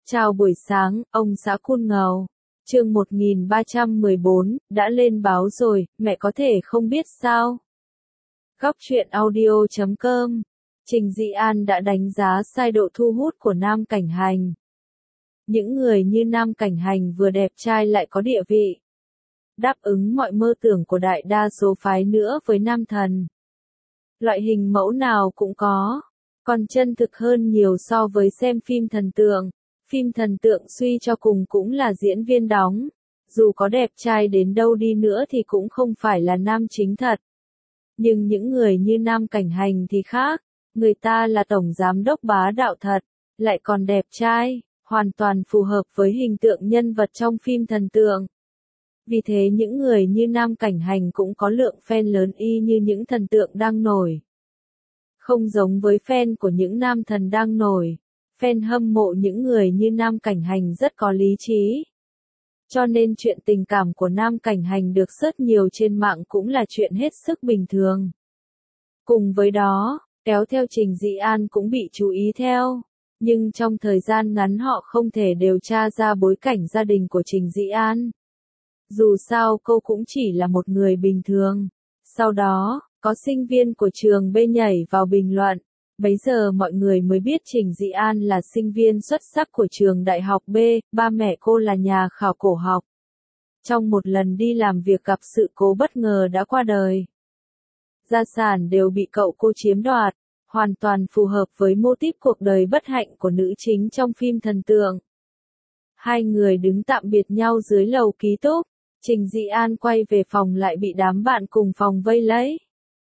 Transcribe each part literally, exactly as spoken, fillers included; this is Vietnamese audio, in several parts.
Chào buổi sáng, ông xã Cun Ngầu. Chương một nghìn ba trăm mười bốn, đã lên báo rồi, mẹ có thể không biết sao? Góc truyện audio chấm com. Trình Dị An đã đánh giá sai độ thu hút của Nam Cảnh Hành. Những người như Nam Cảnh Hành vừa đẹp trai lại có địa vị, đáp ứng mọi mơ tưởng của đại đa số phái nữa với nam thần. Loại hình mẫu nào cũng có, còn chân thực hơn nhiều so với xem phim thần tượng. Phim thần tượng suy cho cùng cũng là diễn viên đóng, dù có đẹp trai đến đâu đi nữa thì cũng không phải là nam chính thật. Nhưng những người như Nam Cảnh Hành thì khác, người ta là tổng giám đốc bá đạo thật, lại còn đẹp trai, hoàn toàn phù hợp với hình tượng nhân vật trong phim thần tượng. Vì thế những người như Nam Cảnh Hành cũng có lượng fan lớn y như những thần tượng đang nổi. Không giống với fan của những nam thần đang nổi, fan hâm mộ những người như Nam Cảnh Hành rất có lý trí. Cho nên chuyện tình cảm của Nam Cảnh Hành được rất nhiều trên mạng cũng là chuyện hết sức bình thường. Cùng với đó, kéo theo Trình Dị An cũng bị chú ý theo. Nhưng trong thời gian ngắn họ không thể điều tra ra bối cảnh gia đình của Trình Dị An. Dù sao cô cũng chỉ là một người bình thường. Sau đó, có sinh viên của trường B nhảy vào bình luận. Bấy giờ mọi người mới biết Trình Dị An là sinh viên xuất sắc của trường đại học B, ba mẹ cô là nhà khảo cổ học. Trong một lần đi làm việc gặp sự cố bất ngờ đã qua đời. Gia sản đều bị cậu cô chiếm đoạt, hoàn toàn phù hợp với mô típ cuộc đời bất hạnh của nữ chính trong phim thần tượng. Hai người đứng tạm biệt nhau dưới lầu ký túc, Trình Dị An quay về phòng lại bị đám bạn cùng phòng vây lấy.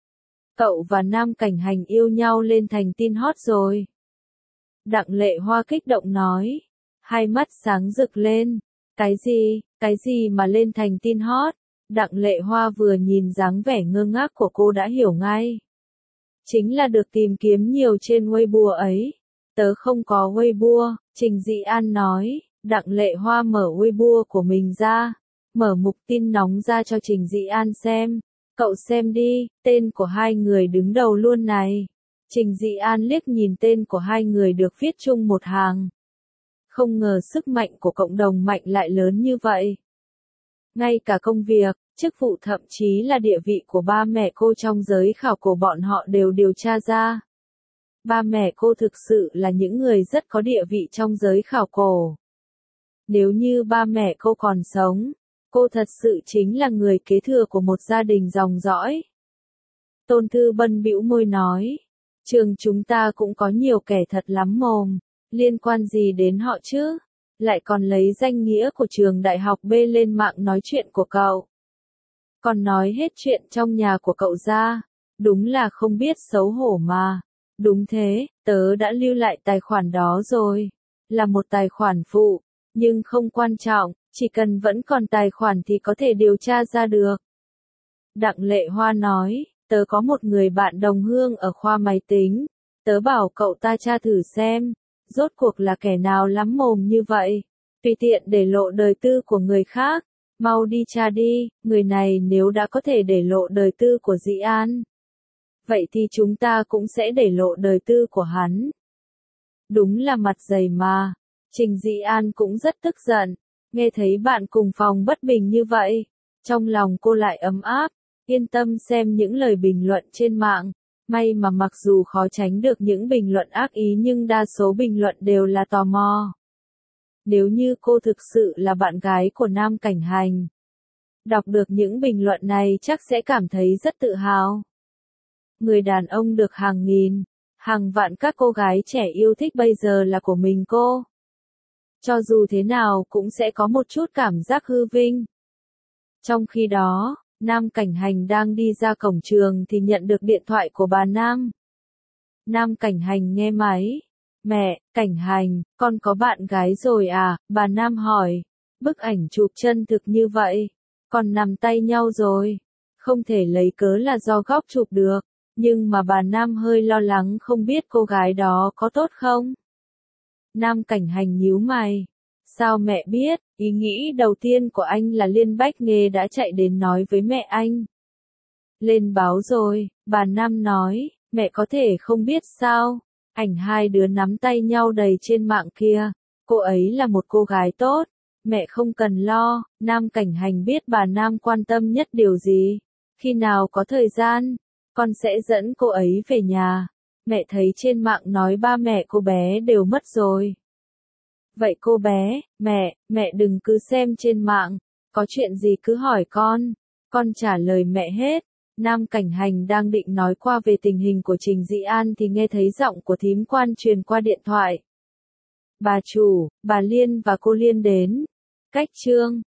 Cậu và Nam Cảnh Hành yêu nhau lên thành tin hot rồi. Đặng Lệ Hoa kích động nói. Hai mắt sáng rực lên. Cái gì, cái gì mà lên thành tin hot? Đặng Lệ Hoa vừa nhìn dáng vẻ ngơ ngác của cô đã hiểu ngay. Chính là được tìm kiếm nhiều trên Weibo ấy. Tớ không có Weibo, Trình Dị An nói. Đặng Lệ Hoa mở Weibo của mình ra. Mở mục tin nóng ra cho Trình Dị An xem. Cậu xem đi, tên của hai người đứng đầu luôn này. Trình Dị An liếc nhìn tên của hai người được viết chung một hàng. Không ngờ sức mạnh của cộng đồng mạnh lại lớn như vậy. Ngay cả công việc, chức vụ thậm chí là địa vị của ba mẹ cô trong giới khảo cổ bọn họ đều điều tra ra. Ba mẹ cô thực sự là những người rất có địa vị trong giới khảo cổ. Nếu như ba mẹ cô còn sống, cô thật sự chính là người kế thừa của một gia đình dòng dõi. Tôn Thư Bân bĩu môi nói, trường chúng ta cũng có nhiều kẻ thật lắm mồm, liên quan gì đến họ chứ, lại còn lấy danh nghĩa của trường đại học B lên mạng nói chuyện của cậu. Còn nói hết chuyện trong nhà của cậu ra, đúng là không biết xấu hổ mà. Đúng thế, tớ đã lưu lại tài khoản đó rồi, là một tài khoản phụ, nhưng không quan trọng. Chỉ cần vẫn còn tài khoản thì có thể điều tra ra được. Đặng Lệ Hoa nói, tớ có một người bạn đồng hương ở khoa máy tính. Tớ bảo cậu ta tra thử xem, rốt cuộc là kẻ nào lắm mồm như vậy. Tùy tiện để lộ đời tư của người khác. Mau đi tra đi, người này nếu đã có thể để lộ đời tư của Dị An. Vậy thì chúng ta cũng sẽ để lộ đời tư của hắn. Đúng là mặt dày mà. Trình Dị An cũng rất tức giận. Nghe thấy bạn cùng phòng bất bình như vậy, trong lòng cô lại ấm áp, yên tâm xem những lời bình luận trên mạng. May mà mặc dù khó tránh được những bình luận ác ý nhưng đa số bình luận đều là tò mò. Nếu như cô thực sự là bạn gái của Nam Cảnh Hành, đọc được những bình luận này chắc sẽ cảm thấy rất tự hào. Người đàn ông được hàng nghìn, hàng vạn các cô gái trẻ yêu thích bây giờ là của mình cô. Cho dù thế nào cũng sẽ có một chút cảm giác hư vinh. Trong khi đó, Nam Cảnh Hành đang đi ra cổng trường thì nhận được điện thoại của bà Nam. Nam Cảnh Hành nghe máy. Mẹ, Cảnh Hành, con có bạn gái rồi à? Bà Nam hỏi. Bức ảnh chụp chân thực như vậy, còn nằm tay nhau rồi. Không thể lấy cớ là do góc chụp được, nhưng mà bà Nam hơi lo lắng không biết cô gái đó có tốt không? Nam Cảnh Hành nhíu mày. Sao mẹ biết? Ý nghĩ đầu tiên của anh là Liên Bách Nghê đã chạy đến nói với mẹ anh. Lên báo rồi, bà Nam nói, mẹ có thể không biết sao? Ảnh hai đứa nắm tay nhau đầy trên mạng kia, Cô ấy là một cô gái tốt, mẹ không cần lo. Nam Cảnh Hành biết bà Nam quan tâm nhất điều gì. Khi nào có thời gian, con sẽ dẫn cô ấy về nhà. Mẹ thấy trên mạng nói ba mẹ cô bé đều mất rồi. Vậy cô bé, mẹ, mẹ đừng cứ xem trên mạng, có chuyện gì cứ hỏi con, con trả lời mẹ hết. Nam Cảnh Hành đang định nói qua về tình hình của Trình Dĩ An thì nghe thấy giọng của thím Quan truyền qua điện thoại. Bà chủ, bà Liên và cô Liên đến. Cách chương